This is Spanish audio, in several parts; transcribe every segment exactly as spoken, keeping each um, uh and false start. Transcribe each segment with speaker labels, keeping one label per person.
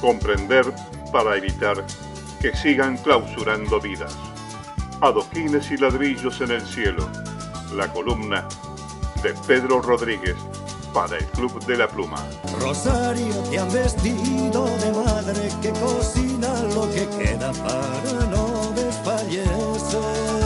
Speaker 1: Comprender para evitar que sigan clausurando vidas. Adoquines y ladrillos en el cielo. La columna de Pedro Rodríguez para el Club de la Pluma.
Speaker 2: Rosario, te han vestido de madre que cocina lo que queda para no desfallecer.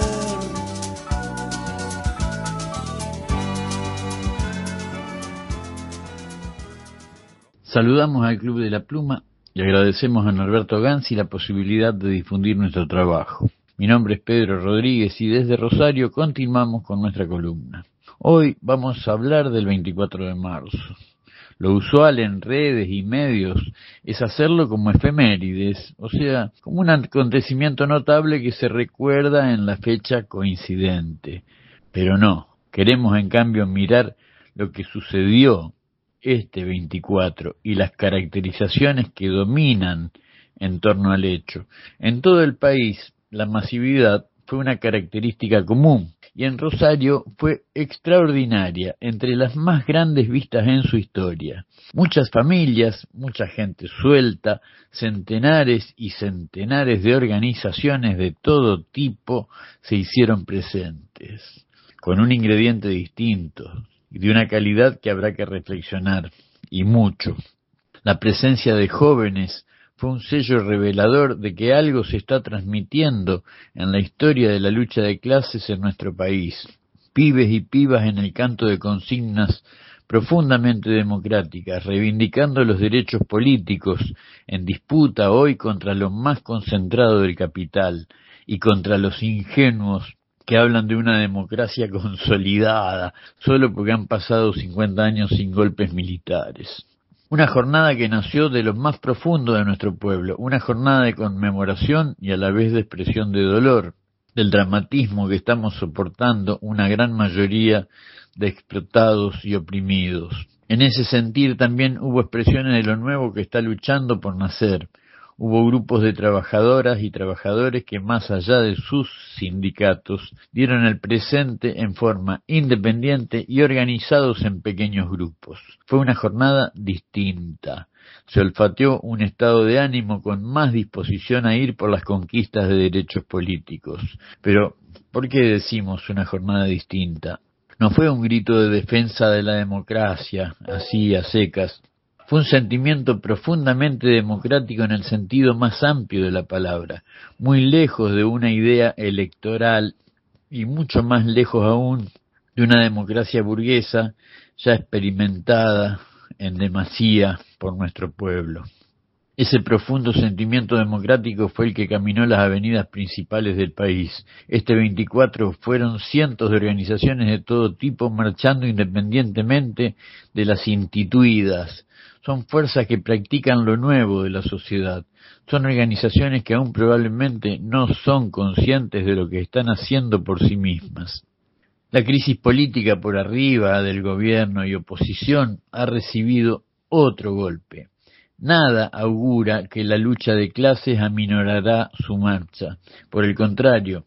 Speaker 3: Saludamos al Club de la Pluma y agradecemos a Norberto Ganzi la posibilidad de difundir nuestro trabajo. Mi nombre es Pedro Rodríguez y desde Rosario continuamos con nuestra columna. Hoy vamos a hablar del veinticuatro de marzo. Lo usual en redes y medios es hacerlo como efemérides, o sea, como un acontecimiento notable que se recuerda en la fecha coincidente. Pero no, queremos en cambio mirar lo que sucedió este veinticuatro y las caracterizaciones que dominan en torno al hecho. En todo el país, la masividad fue una característica común y en Rosario fue extraordinaria, entre las más grandes vistas en su historia. Muchas familias, mucha gente suelta, centenares y centenares de organizaciones de todo tipo se hicieron presentes, con un ingrediente distinto y de una calidad que habrá que reflexionar, y mucho. La presencia de jóvenes fue un sello revelador de que algo se está transmitiendo en la historia de la lucha de clases en nuestro país. Pibes y pibas en el canto de consignas profundamente democráticas, reivindicando los derechos políticos en disputa hoy contra lo más concentrado del capital y contra los ingenuos que hablan de una democracia consolidada solo porque han pasado cincuenta años sin golpes militares. Una jornada que nació de lo más profundo de nuestro pueblo, una jornada de conmemoración y a la vez de expresión de dolor, del dramatismo que estamos soportando una gran mayoría de explotados y oprimidos. En ese sentir también hubo expresiones de lo nuevo que está luchando por nacer. Hubo grupos de trabajadoras y trabajadores que más allá de sus sindicatos dieron el presente en forma independiente y organizados en pequeños grupos. Fue una jornada distinta. Se olfateó un estado de ánimo con más disposición a ir por las conquistas de derechos políticos. Pero, ¿por qué decimos una jornada distinta? No fue un grito de defensa de la democracia, así a secas. Fue un sentimiento profundamente democrático en el sentido más amplio de la palabra, muy lejos de una idea electoral y mucho más lejos aún de una democracia burguesa ya experimentada en demasía por nuestro pueblo. Ese profundo sentimiento democrático fue el que caminó las avenidas principales del país. Este veinticuatro fueron cientos de organizaciones de todo tipo marchando independientemente de las instituidas. Son fuerzas que practican lo nuevo de la sociedad. Son organizaciones que aún probablemente no son conscientes de lo que están haciendo por sí mismas. La crisis política por arriba del gobierno y oposición ha recibido otro golpe. Nada augura que la lucha de clases aminorará su marcha. Por el contrario,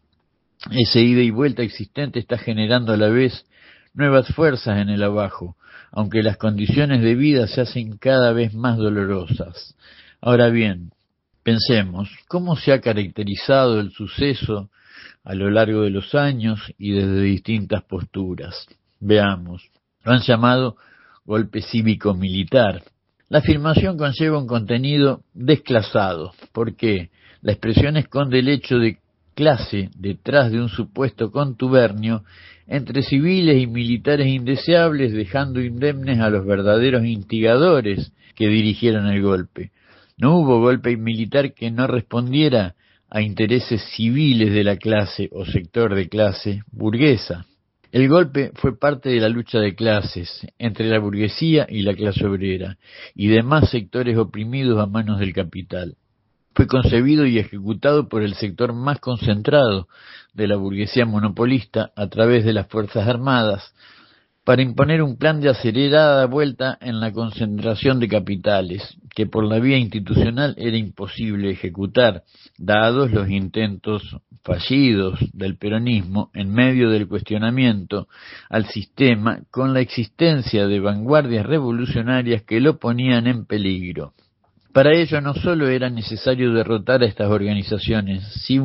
Speaker 3: ese ida y vuelta existente está generando a la vez nuevas fuerzas en el abajo, aunque las condiciones de vida se hacen cada vez más dolorosas. Ahora bien, pensemos, ¿cómo se ha caracterizado el suceso a lo largo de los años y desde distintas posturas? Veamos. Lo han llamado golpe cívico-militar. La afirmación conlleva un contenido desclasado. ¿Por qué? La expresión esconde el hecho de clase detrás de un supuesto contubernio entre civiles y militares indeseables, dejando indemnes a los verdaderos instigadores que dirigieron el golpe. No hubo golpe militar que no respondiera a intereses civiles de la clase o sector de clase burguesa. El golpe fue parte de la lucha de clases entre la burguesía y la clase obrera y demás sectores oprimidos a manos del capital. Fue concebido y ejecutado por el sector más concentrado de la burguesía monopolista a través de las Fuerzas Armadas para imponer un plan de acelerada vuelta en la concentración de capitales, que por la vía institucional era imposible ejecutar, dados los intentos fallidos del peronismo en medio del cuestionamiento al sistema con la existencia de vanguardias revolucionarias que lo ponían en peligro. Para ello no solo era necesario derrotar a estas organizaciones,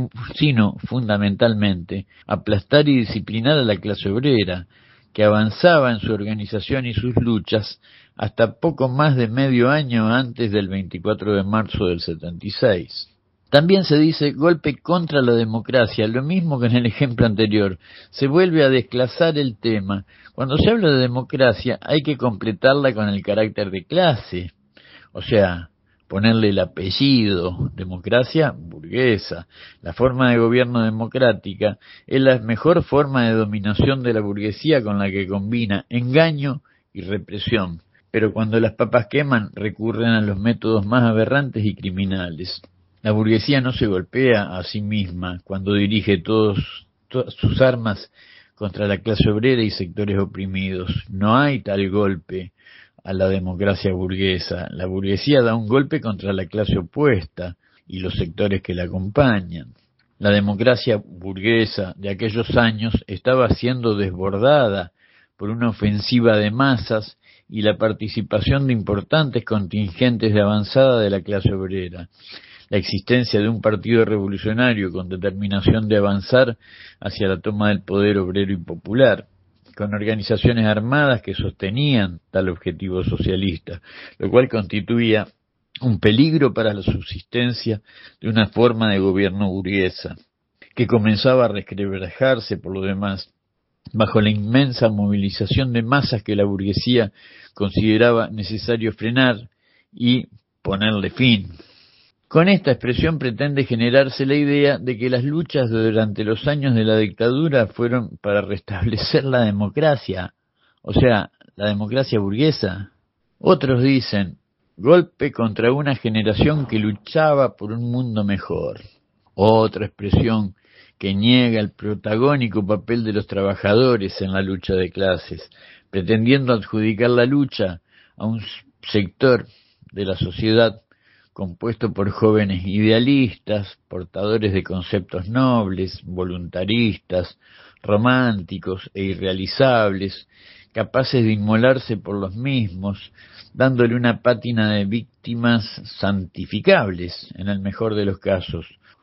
Speaker 3: sino fundamentalmente aplastar y disciplinar a la clase obrera, que avanzaba en su organización y sus luchas hasta poco más de medio año antes del veinticuatro de marzo del setenta y seis. También se dice golpe contra la democracia, lo mismo que en el ejemplo anterior. Se vuelve a desclasar el tema. Cuando se habla de democracia hay que completarla con el carácter de clase, o sea, ponerle el apellido, democracia burguesa. La forma de gobierno democrática es la mejor forma de dominación de la burguesía con la que combina engaño y represión. Pero cuando las papas queman recurren a los métodos más aberrantes y criminales. La burguesía no se golpea a sí misma cuando dirige todos, todas sus armas contra la clase obrera y sectores oprimidos. No hay tal golpe a la democracia burguesa. La burguesía da un golpe contra la clase opuesta y los sectores que la acompañan. La democracia burguesa de aquellos años estaba siendo desbordada por una ofensiva de masas y la participación de importantes contingentes de avanzada de la clase obrera. La existencia de un partido revolucionario con determinación de avanzar hacia la toma del poder obrero y popular, con organizaciones armadas que sostenían tal objetivo socialista, lo cual constituía un peligro para la subsistencia de una forma de gobierno burguesa, que comenzaba a resquebrajarse por lo demás, bajo la inmensa movilización de masas que la burguesía consideraba necesario frenar y ponerle fin. Con esta expresión pretende generarse la idea de que las luchas durante los años de la dictadura fueron para restablecer la democracia, o sea, la democracia burguesa. Otros dicen, golpe contra una generación que luchaba por un mundo mejor. Otra expresión que niega el protagónico papel de los trabajadores en la lucha de clases, pretendiendo adjudicar la lucha a un sector de la sociedad compuesto por jóvenes idealistas, portadores de conceptos nobles, voluntaristas, románticos e irrealizables, capaces de inmolarse por los mismos, dándole una pátina de víctimas santificables, en el mejor de los casos,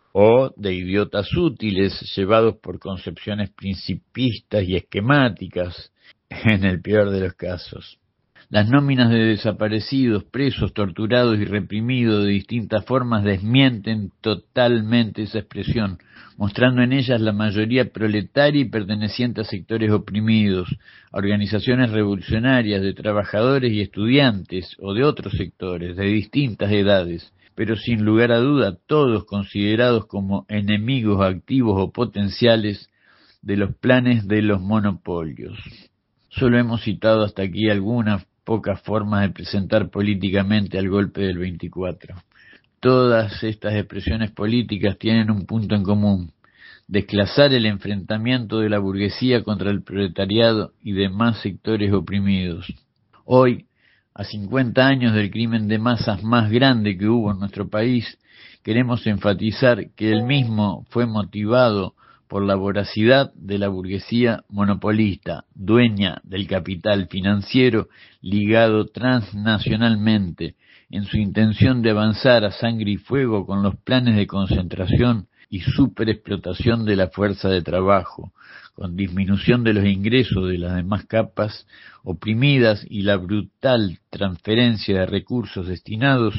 Speaker 3: o de idiotas útiles, llevados por concepciones principistas y esquemáticas, en el peor de los casos. Las nóminas de desaparecidos, presos, torturados y reprimidos de distintas formas desmienten totalmente esa expresión, mostrando en ellas la mayoría proletaria y perteneciente a sectores oprimidos, a organizaciones revolucionarias de trabajadores y estudiantes o de otros sectores de distintas edades, pero sin lugar a duda todos considerados como enemigos activos o potenciales de los planes de los monopolios. Solo hemos citado hasta aquí algunas pocas formas de presentar políticamente al golpe del veinticuatro. Todas estas expresiones políticas tienen un punto en común: desclasar el enfrentamiento de la burguesía contra el proletariado y demás sectores oprimidos. Hoy, a cincuenta años del crimen de masas más grande que hubo en nuestro país, queremos enfatizar que el mismo fue motivado por la voracidad de la burguesía monopolista, dueña del capital financiero ligado transnacionalmente, en su intención de avanzar a sangre y fuego con los planes de concentración y superexplotación de la fuerza de trabajo, con disminución de los ingresos de las demás capas oprimidas y la brutal transferencia de recursos destinados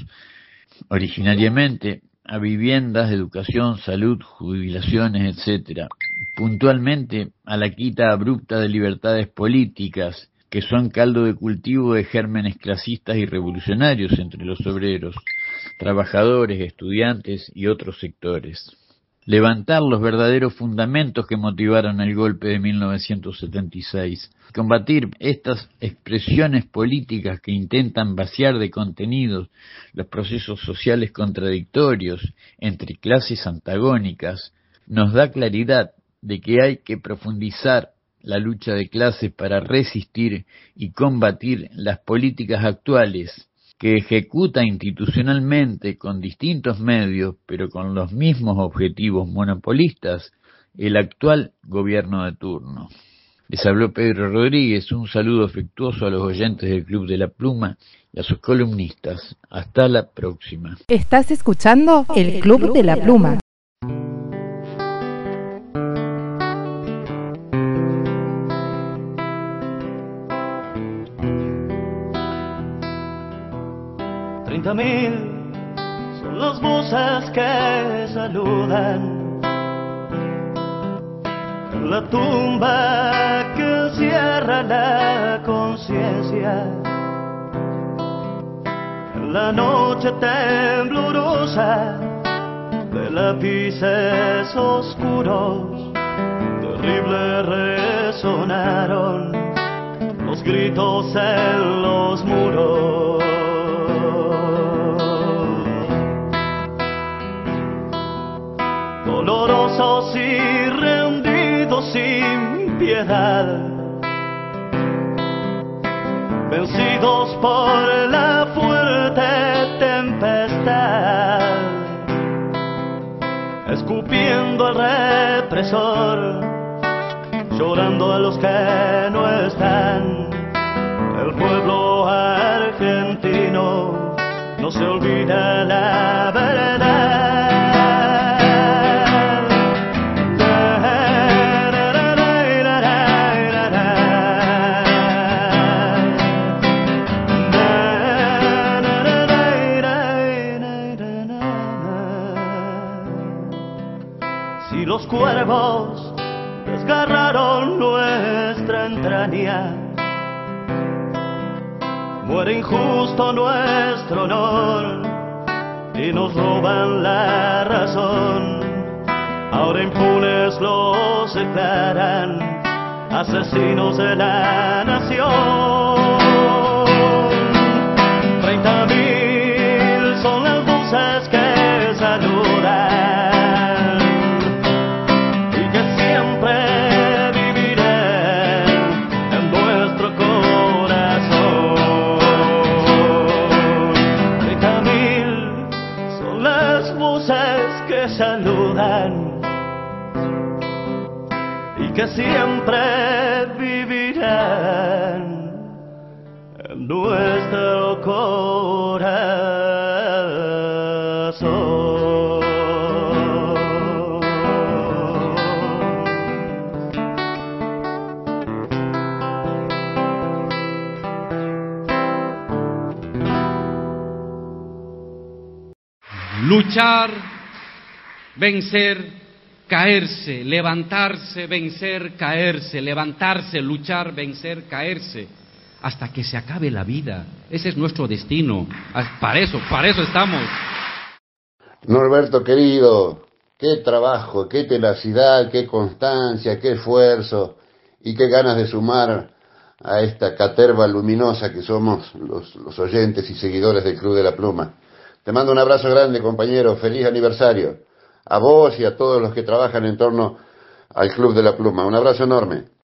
Speaker 3: originariamente a viviendas, educación, salud, jubilaciones, etcétera, puntualmente a la quita abrupta de libertades políticas, que son caldo de cultivo de gérmenes clasistas y revolucionarios entre los obreros, trabajadores, estudiantes y otros sectores. Levantar los verdaderos fundamentos que motivaron el golpe de mil novecientos setenta y seis. Combatir estas expresiones políticas que intentan vaciar de contenidos los procesos sociales contradictorios entre clases antagónicas nos da claridad de que hay que profundizar la lucha de clases para resistir y combatir las políticas actuales que ejecuta institucionalmente con distintos medios, pero con los mismos objetivos monopolistas, el actual gobierno de turno. Les habló Pedro Rodríguez. Un saludo afectuoso a los oyentes del Club de la Pluma y a sus columnistas. Hasta la próxima.
Speaker 4: Estás escuchando el Club de la Pluma.
Speaker 2: Treinta mil son las voces que saludan en la tumba que cierra la conciencia, en la noche temblorosa de lápices oscuros, terribles resonaron los gritos en los muros. Dolorosos y rendidos sin piedad, vencidos por la fuerte tempestad, escupiendo al represor, llorando a los que no están. El pueblo argentino no se olvida la verdad. Los cuervos desgarraron nuestra entraña, muere injusto nuestro honor y nos roban la razón. Ahora impunes los declaran asesinos de la nación. Treinta mil son las voces que saludan saludan y que siempre vivirán en nuestro corazón.
Speaker 5: Luchar, vencer, caerse, levantarse, vencer, caerse, levantarse, luchar, vencer, caerse, hasta que se acabe la vida. Ese es nuestro destino. Para eso, para eso estamos.
Speaker 6: Norberto querido, qué trabajo, qué tenacidad, qué constancia, qué esfuerzo y qué ganas de sumar a esta caterva luminosa que somos los, los oyentes y seguidores del Club de la Pluma. Te mando un abrazo grande, compañero. Feliz aniversario. A vos y a todos los que trabajan en torno al Club de la Pluma. Un abrazo enorme.